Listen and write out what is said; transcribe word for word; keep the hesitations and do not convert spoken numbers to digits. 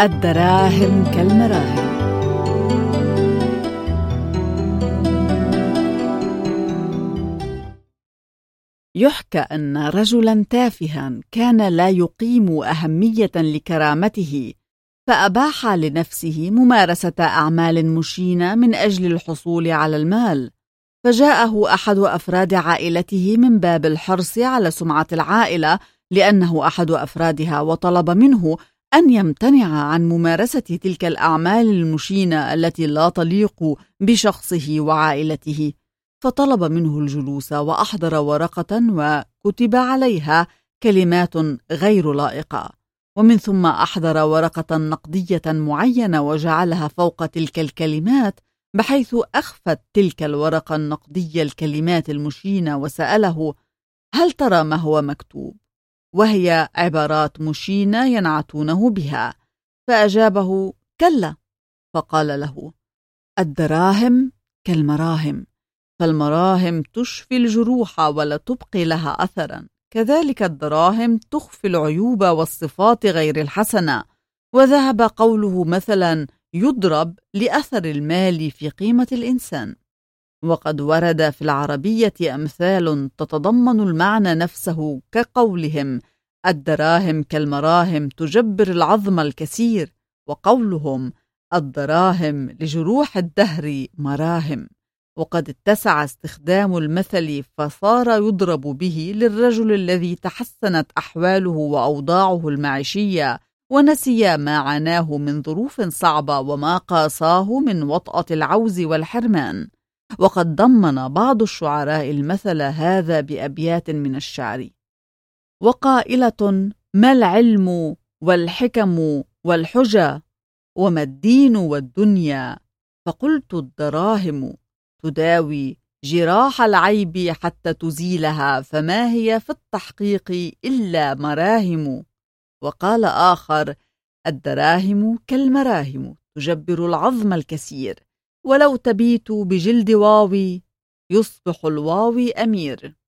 الدراهم كالمراهم. يحكى أن رجلا تافها كان لا يقيم أهمية لكرامته، فأباح لنفسه ممارسة أعمال مشينة من أجل الحصول على المال. فجاءه أحد أفراد عائلته من باب الحرص على سمعة العائلة لأنه أحد أفرادها، وطلب منه أن يمتنع عن ممارسة تلك الأعمال المشينة التي لا تليق بشخصه وعائلته. فطلب منه الجلوس وأحضر ورقة وكتب عليها كلمات غير لائقة، ومن ثم أحضر ورقة نقدية معينة وجعلها فوق تلك الكلمات، بحيث أخفت تلك الورقة النقدية الكلمات المشينة، وسأله: هل ترى ما هو مكتوب؟ وهي عبارات مشينة ينعتونه بها. فأجابه: كلا. فقال له: الدراهم كالمراهم، فالمراهم تشفي الجروح ولا تبقي لها أثرا، كذلك الدراهم تخفي العيوب والصفات غير الحسنة. وذهب قوله مثلا يضرب لأثر المال في قيمة الإنسان. وقد ورد في العربية أمثال تتضمن المعنى نفسه، كقولهم: الدراهم كالمراهم تجبر العظم الكثير، وقولهم: الدراهم لجروح الدهر مراهم. وقد اتسع استخدام المثل فصار يضرب به للرجل الذي تحسنت أحواله وأوضاعه المعيشية، ونسي ما عاناه من ظروف صعبة وما قاساه من وطأة العوز والحرمان. وقد ضمن بعض الشعراء المثل هذا بأبيات من الشعر: وقائلة: ما العلم والحكم والحجة، وما الدين والدنيا؟ فقلت: الدراهم تداوي جراح العيب حتى تزيلها، فما هي في التحقيق إلا مراهم. وقال آخر: الدراهم كالمراهم تجبر العظم الكثير، ولو تبيت بجلد واوي يصبح الواوي أمير.